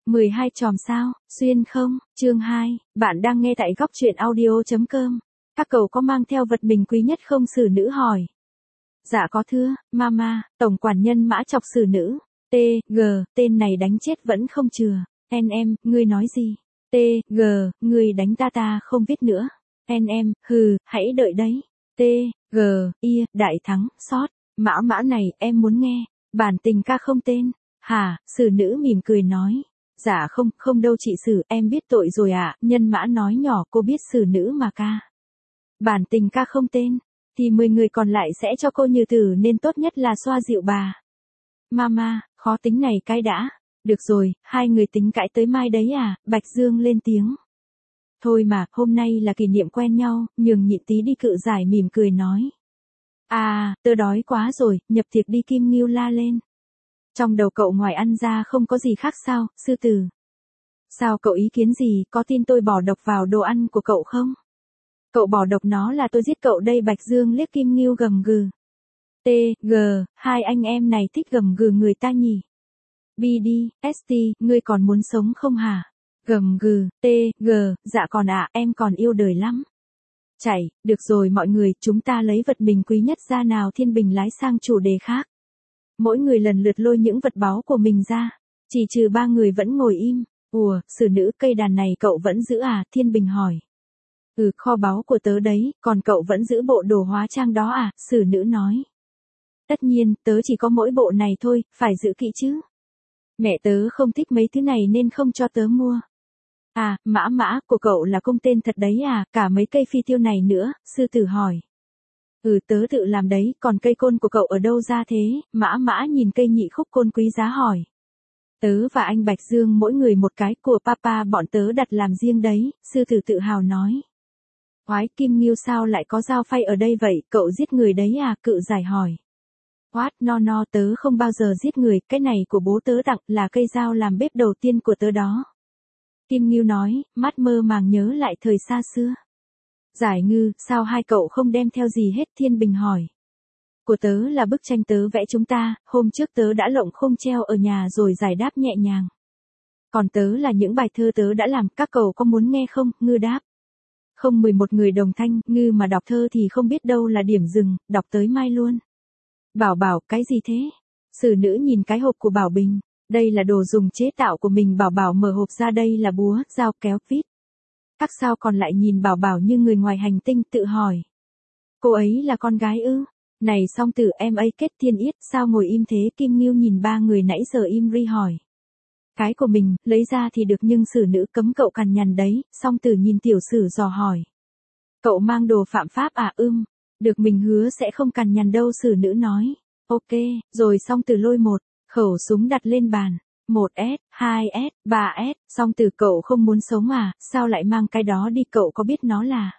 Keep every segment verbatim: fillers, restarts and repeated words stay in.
mười hai chòm sao, xuyên không, chương hai, bạn đang nghe tại góc truyện audio.com. Các cậu có mang theo vật mình quý nhất không? Xử nữ hỏi. Dạ có thưa, mama, tổng quản nhân mã chọc xử nữ. T, G, tên này đánh chết vẫn không chừa. N em, ngươi nói gì? T, G, ngươi đánh ta ta không viết nữa. N em, hừ, hãy đợi đấy. T, G, Y, đại thắng, sót. Mã mã này, em muốn nghe. Bản tình ca không tên. Hả, xử nữ mỉm cười nói. Dạ không, không đâu chị xử, em biết tội rồi ạ. À. Nhân mã nói nhỏ, cô biết xử nữ mà ca. Bản tình ca không tên, thì mười người còn lại sẽ cho cô như tử nên tốt nhất là xoa dịu bà. Mama, khó tính này cái đã. Được rồi, hai người tính cãi tới mai đấy à, Bạch Dương lên tiếng. Thôi mà, hôm nay là kỷ niệm quen nhau, nhường nhịn tí đi, cự giải mỉm cười nói. À, tớ đói quá rồi, nhập tiệc đi, Kim Ngưu la lên. Trong đầu cậu ngoài ăn ra không có gì khác sao, sư tử? Sao cậu ý kiến gì, có tin tôi bỏ độc vào đồ ăn của cậu không? Cậu bỏ độc nó là tôi giết cậu đây. Bạch Dương liếc Kim Ngưu gầm gừ. T, G, hai anh em này thích gầm gừ người ta nhỉ? B đi, S T, ngươi còn muốn sống không hả? Gầm gừ, T, G, dạ còn ạ, à, em còn yêu đời lắm. Chảy, được rồi mọi người, chúng ta lấy vật mình quý nhất ra nào. Thiên Bình lái sang chủ đề khác. Mỗi người lần lượt lôi những vật báu của mình ra. Chỉ trừ ba người vẫn ngồi im. Ủa, xử nữ, cây đàn này cậu vẫn giữ à? Thiên Bình hỏi. Ừ, kho báu của tớ đấy, còn cậu vẫn giữ bộ đồ hóa trang đó à? Xử nữ nói. Tất nhiên, tớ chỉ có mỗi bộ này thôi, phải giữ kỹ chứ. Mẹ tớ không thích mấy thứ này nên không cho tớ mua. À, mã mã, của cậu là công tên thật đấy à? Cả mấy cây phi tiêu này nữa, sư tử hỏi. Ừ, tớ tự làm đấy, còn cây côn của cậu ở đâu ra thế? Mã mã nhìn cây nhị khúc côn quý giá hỏi. Tớ và anh Bạch Dương mỗi người một cái, của papa bọn tớ đặt làm riêng đấy, sư tử tự hào nói. Oái, Kim Ngưu sao lại có dao phay ở đây vậy, cậu giết người đấy à? Cự giải hỏi. What, no no, tớ không bao giờ giết người, cái này của bố tớ tặng, là cây dao làm bếp đầu tiên của tớ đó. Kim Ngưu nói, mắt mơ màng nhớ lại thời xa xưa. Giải ngư, sao hai cậu không đem theo gì hết? Thiên Bình hỏi. Của tớ là bức tranh tớ vẽ chúng ta, hôm trước tớ đã lộng khung treo ở nhà rồi. Giải đáp nhẹ nhàng. Còn tớ là những bài thơ tớ đã làm, các cậu có muốn nghe không? Ngư đáp. Không. Mười một người đồng thanh, Ngư mà đọc thơ thì không biết đâu là điểm dừng, đọc tới mai luôn. Bảo Bảo, cái gì thế? Xử nữ nhìn cái hộp của Bảo Bình. Đây là đồ dùng chế tạo của mình. Bảo Bảo mở hộp ra, đây là búa, dao kéo, vít. Các sao còn lại nhìn Bảo Bảo như người ngoài hành tinh, tự hỏi. Cô ấy là con gái ư? Này song tử, em ấy kết Thiên Yết, sao ngồi im thế? Kim Ngưu nhìn ba người nãy giờ im ri hỏi. Cái của mình, lấy ra thì được nhưng xử nữ cấm cậu cằn nhằn đấy. Song tử nhìn tiểu sử dò hỏi. Cậu mang đồ phạm pháp à? Ưm, được, mình hứa sẽ không cằn nhằn đâu. Xử nữ nói. Ok, rồi song tử lôi một khẩu súng đặt lên bàn. một S, hai S, ba S, song tử cậu không muốn sống à, sao lại mang cái đó đi, cậu có biết nó là...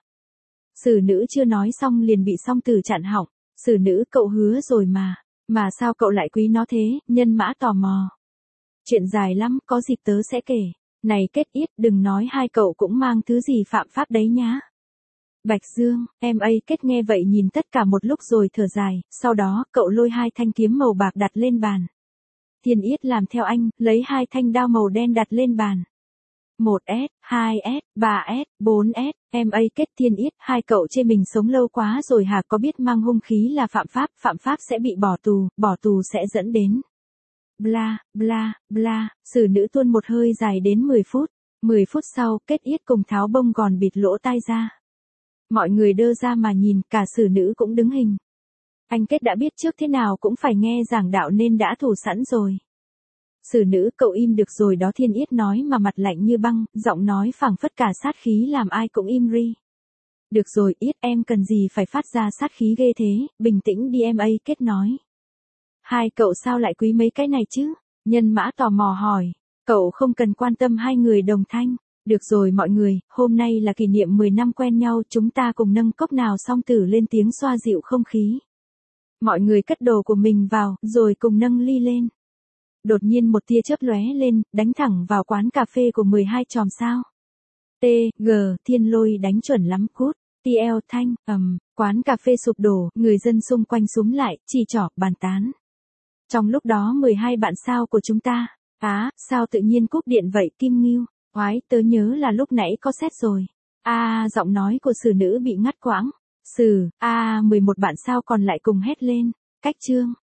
Xử nữ chưa nói xong liền bị song tử chặn họng. Xử nữ, cậu hứa rồi mà, mà sao cậu lại quý nó thế? Nhân mã tò mò. Chuyện dài lắm, có dịp tớ sẽ kể. Này Kết Yết, đừng nói hai cậu cũng mang thứ gì phạm pháp đấy nhá. Bạch Dương, em ấy Kết nghe vậy nhìn tất cả một lúc rồi thở dài, sau đó cậu lôi hai thanh kiếm màu bạc đặt lên bàn. Thiên Yết làm theo anh, lấy hai thanh đao màu đen đặt lên bàn. một S, hai S, ba S, bốn S, em ấy Kết. Thiên Yết, hai cậu chê mình sống lâu quá rồi hả? Có biết mang hung khí là phạm pháp, phạm pháp sẽ bị bỏ tù, bỏ tù sẽ dẫn đến... Bla, bla, bla, xử nữ tuôn một hơi dài đến mười phút. mười phút sau, Kết Yết cùng tháo bông gòn bịt lỗ tai ra. Mọi người đơ ra mà nhìn, cả xử nữ cũng đứng hình. Anh Kết đã biết trước thế nào cũng phải nghe giảng đạo nên đã thủ sẵn rồi. Xử nữ, cậu im được rồi đó. Thiên Yết nói mà mặt lạnh như băng, giọng nói phảng phất cả sát khí làm ai cũng im ri. Được rồi Yết, em cần gì phải phát ra sát khí ghê thế, bình tĩnh đi. Em ấy Kết nói. Hai cậu sao lại quý mấy cái này chứ? Nhân mã tò mò hỏi. Cậu không cần quan tâm. Hai người đồng thanh. Được rồi mọi người, hôm nay là kỷ niệm mười năm quen nhau, chúng ta cùng nâng cốc nào. Song tử lên tiếng xoa dịu không khí. Mọi người cất đồ của mình vào, rồi cùng nâng ly lên. Đột nhiên một tia chớp lóe lên, đánh thẳng vào quán cà phê của mười hai chòm sao. T, G, Thiên Lôi đánh chuẩn lắm, cút. T L Thanh, ầm, um, quán cà phê sụp đổ, người dân xung quanh xúm lại, chỉ trỏ, bàn tán. Trong lúc đó mười hai bạn sao của chúng ta, Á, sao tự nhiên cúp điện vậy Kim Ngưu? Oái, tớ nhớ là lúc nãy có xét rồi. A, giọng nói của sử nữ bị ngắt quãng. Sử, a, mười một bạn sao còn lại cùng hét lên. Cách chương.